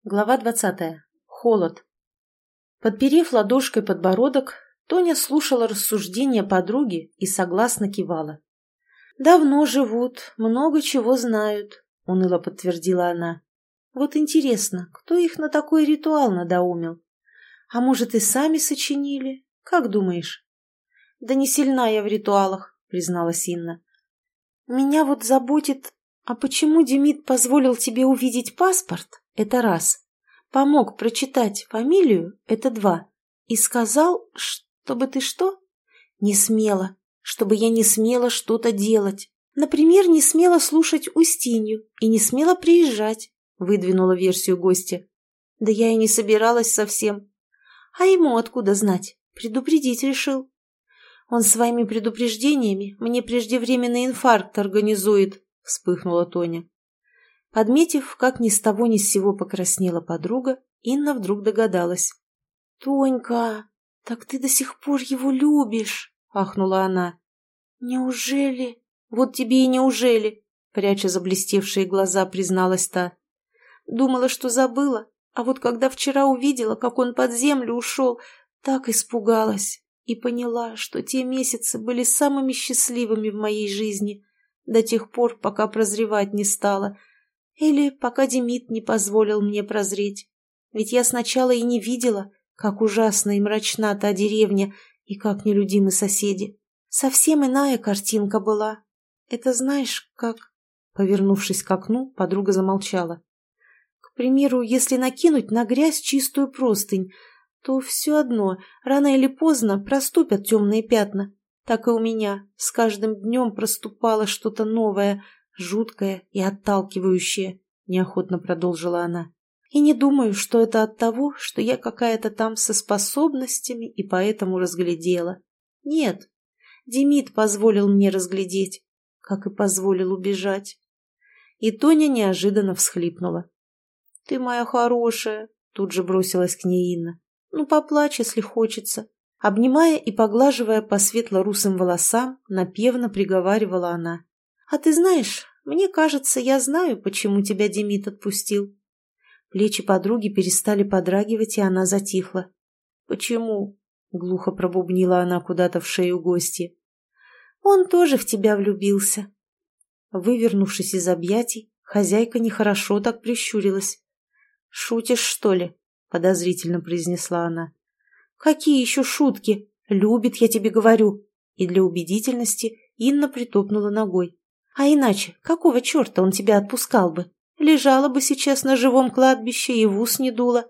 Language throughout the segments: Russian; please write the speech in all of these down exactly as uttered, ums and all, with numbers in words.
Глава двадцатая. Холод. Подперев ладошкой подбородок, Тоня слушала рассуждения подруги и согласно кивала. «Давно живут, много чего знают», — уныло подтвердила она. «Вот интересно, кто их на такой ритуал надоумил? А может, и сами сочинили? Как думаешь?» «Да не сильна я в ритуалах», — призналась Инна. «Меня вот заботит, а почему Демид позволил тебе увидеть паспорт? Это раз. Помог прочитать фамилию? Это два. И сказал, чтобы ты что? Не смела. Чтобы я не смела что-то делать. Например, не смела слушать Устинью и не смела приезжать», — выдвинула версию гостья. «Да я и не собиралась совсем. А ему откуда знать? Предупредить решил. Он своими предупреждениями мне преждевременный инфаркт организует», — вспыхнула Тоня. Подметив, как ни с того ни с сего покраснела подруга, Инна вдруг догадалась. «Тонька, так ты до сих пор его любишь?» — ахнула она. «Неужели?» «Вот тебе и неужели?» — пряча заблестевшие глаза, призналась та. «Думала, что забыла, а вот когда вчера увидела, как он под землю ушел, так испугалась и поняла, что те месяцы были самыми счастливыми в моей жизни до тех пор, пока прозревать не стала. Или пока Демид не позволил мне прозреть. Ведь я сначала и не видела, как ужасна и мрачна та деревня и как нелюдимы соседи. Совсем иная картинка была. Это знаешь, как...» Повернувшись к окну, подруга замолчала. «К примеру, если накинуть на грязь чистую простынь, то все одно, рано или поздно проступят темные пятна. Так и у меня с каждым днем проступало что-то новое, жуткое и отталкивающее», — неохотно продолжила она. «И не думаю, что это от того, что я какая-то там со способностями и поэтому разглядела. Нет, Демид позволил мне разглядеть, как и позволил убежать». И Тоня неожиданно всхлипнула. «Ты моя хорошая», — тут же бросилась к ней Инна. «Ну, поплачь, если хочется». Обнимая и поглаживая по светло-русым волосам, напевно приговаривала она. «А ты знаешь, мне кажется, я знаю, почему тебя Демид отпустил». Плечи подруги перестали подрагивать, и она затихла. «Почему?» — глухо пробубнила она куда-то в шею гостьи. «Он тоже в тебя влюбился». Вывернувшись из объятий, хозяйка нехорошо так прищурилась. «Шутишь, что ли?» — подозрительно произнесла она. «Какие еще шутки? Любит, я тебе говорю». И для убедительности Инна притопнула ногой. «А иначе, какого черта он тебя отпускал бы? Лежала бы сейчас на живом кладбище и в ус не дула».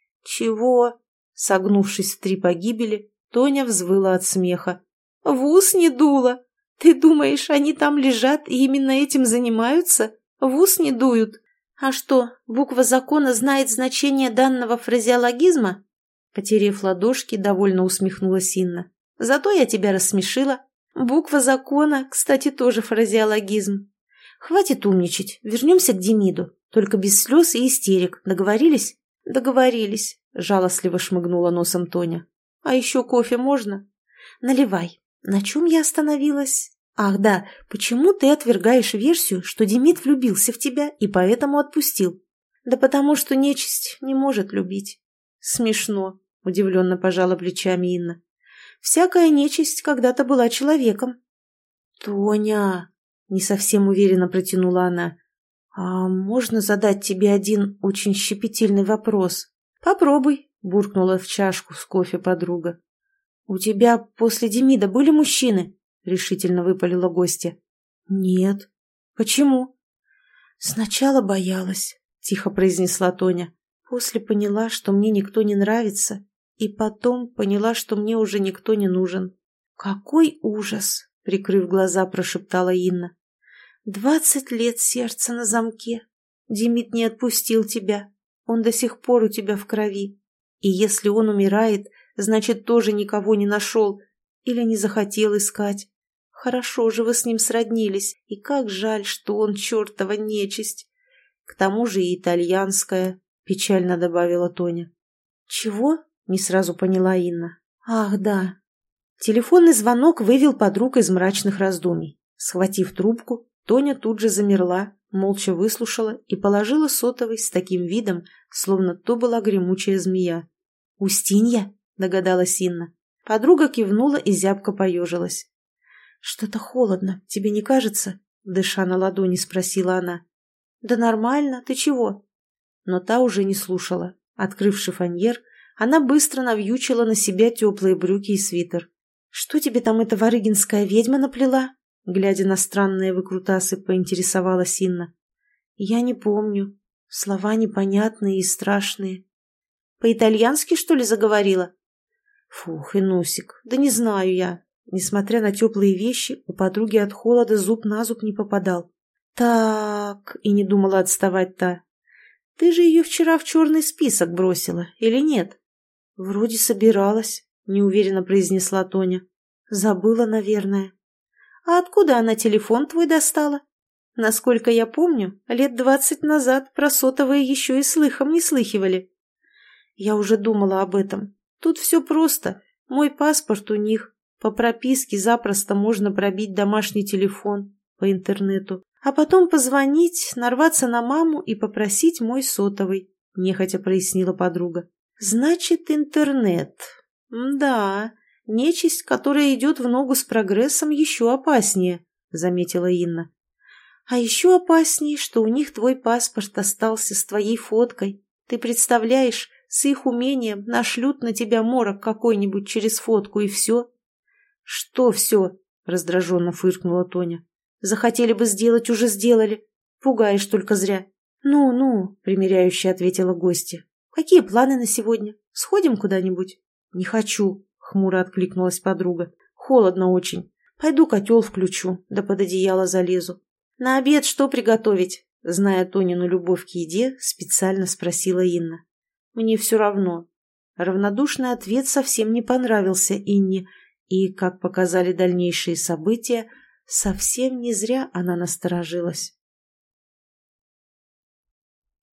«Чего?» Согнувшись в три погибели, Тоня взвыла от смеха. «В ус не дула? Ты думаешь, они там лежат и именно этим занимаются? В ус не дуют? А что, буква закона знает значение данного фразеологизма?» Потерев ладошки, довольно усмехнулась Инна. «Зато я тебя рассмешила. Буква закона, кстати, тоже фразеологизм. Хватит умничать, вернемся к Демиду, только без слез и истерик. Договорились?» «Договорились», — жалостливо шмыгнула носом Тоня. «А еще кофе можно?» «Наливай. На чем я остановилась?» «Ах, да, почему ты отвергаешь версию, что Демид влюбился в тебя и поэтому отпустил?» «Да потому что нечисть не может любить». «Смешно», — удивленно пожала плечами Инна. «Всякая нечисть когда-то была человеком». «Тоня», — не совсем уверенно протянула она, «а можно задать тебе один очень щепетильный вопрос?» «Попробуй», — буркнула в чашку с кофе подруга. «У тебя после Демида были мужчины?» — решительно выпалила гостья. «Нет». «Почему?» «Сначала боялась», — тихо произнесла Тоня. «После поняла, что мне никто не нравится, и потом поняла, что мне уже никто не нужен». «Какой ужас!» — прикрыв глаза, прошептала Инна. «Двадцать лет сердце на замке. Демид не отпустил тебя. Он до сих пор у тебя в крови. И если он умирает, значит, тоже никого не нашел или не захотел искать. Хорошо же вы с ним сроднились, и как жаль, что он чертова нечисть. К тому же и итальянская», — печально добавила Тоня. «Чего?» — не сразу поняла Инна. «Ах, да». Телефонный звонок вывел подруг из мрачных раздумий. Схватив трубку, Тоня тут же замерла, молча выслушала и положила сотовый с таким видом, словно то была гремучая змея. «Устинья?» — догадалась Инна. Подруга кивнула и зябко поежилась. «Что-то холодно, тебе не кажется?» — дыша на ладони, спросила она. «Да нормально, ты чего?» Но та уже не слушала. Открыв шифоньер, она быстро навьючила на себя теплые брюки и свитер. «Что тебе там эта варыгинская ведьма наплела?» Глядя на странные выкрутасы, поинтересовалась Инна. «Я не помню. Слова непонятные и страшные. По-итальянски, что ли, заговорила?» «Фух, Инусик, да не знаю я». Несмотря на теплые вещи, у подруги от холода зуб на зуб не попадал. «Так...» — и не думала отставать та. «Ты же ее вчера в черный список бросила, или нет?» «Вроде собиралась», — неуверенно произнесла Тоня. «Забыла, наверное». «А откуда она телефон твой достала? Насколько я помню, лет двадцать назад про сотовые еще и слыхом не слыхивали». «Я уже думала об этом. Тут все просто. Мой паспорт у них. По прописке запросто можно пробить домашний телефон по интернету, а потом позвонить, нарваться на маму и попросить мой сотовый», — нехотя прояснила подруга. «Значит, интернет. Да, нечисть, которая идет в ногу с прогрессом, еще опаснее», — заметила Инна. «А еще опаснее, что у них твой паспорт остался с твоей фоткой. Ты представляешь, с их умением нашлют на тебя морок какой-нибудь через фотку, и все». «Что все?» — раздраженно фыркнула Тоня. «Захотели бы сделать, уже сделали. Пугаешь только зря». «Ну-ну», — примиряюще ответила гостья. «Какие планы на сегодня? Сходим куда-нибудь?» «Не хочу», — хмуро откликнулась подруга. «Холодно очень. Пойду котел включу, да под одеяло залезу». «На обед что приготовить?» Зная Тонину любовь к еде, специально спросила Инна. «Мне все равно». Равнодушный ответ совсем не понравился Инне, и, как показали дальнейшие события, совсем не зря она насторожилась.